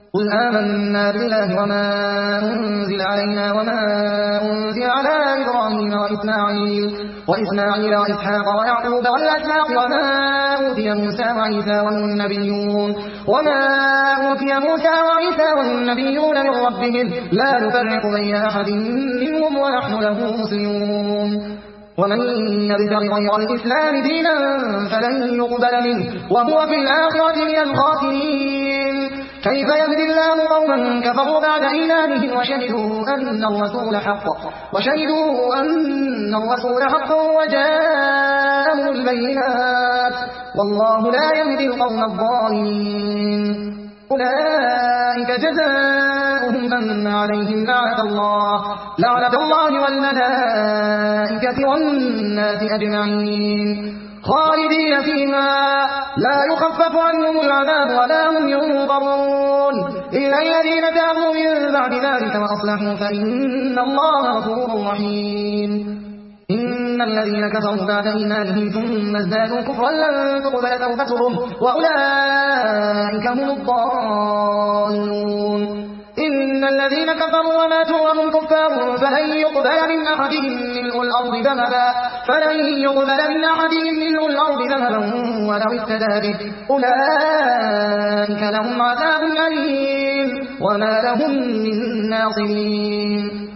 قل آمنا بالله وما أنزل علينا وما أنزل على إبراهيم وإسماعيل وإسحاق ويعقوب والأسباط وما أوتي موسى وعيسى والنبيون من ربهم لا نفرق بين أحد منهم ونحن له مسلمون ومن يبتغ غير الإسلام دينا فلن يقبل منه وهو في الآخرة من الخاسرين كيف يهدي الله قوما كفروا بعد إيمانهم وشهدوا أن الرسول حق وجاءهم البينات والله لا يهدي القوم الظالمين أولئك جزاؤهم أن عليهم لعنة الله والملائكة والناس أجمعين خالدين فيها لا يخفف عنهم العذاب ولا هم ينظرون إلا الذين تابوا من بعد ذلك وأصلحوا فإن الله غفور رحيم إن الذين كفروا بعد إيمانهم ثم ازدادوا كفرا لن تقبل توبتهم وأولئك هم الضالون إن الذين كفروا وماتوا وهم كفار فلن يقبل من أحدهم ملء الأرض ذهبا ولو افتدى به أولئك لهم عذاب أليم وما لهم من ناصرين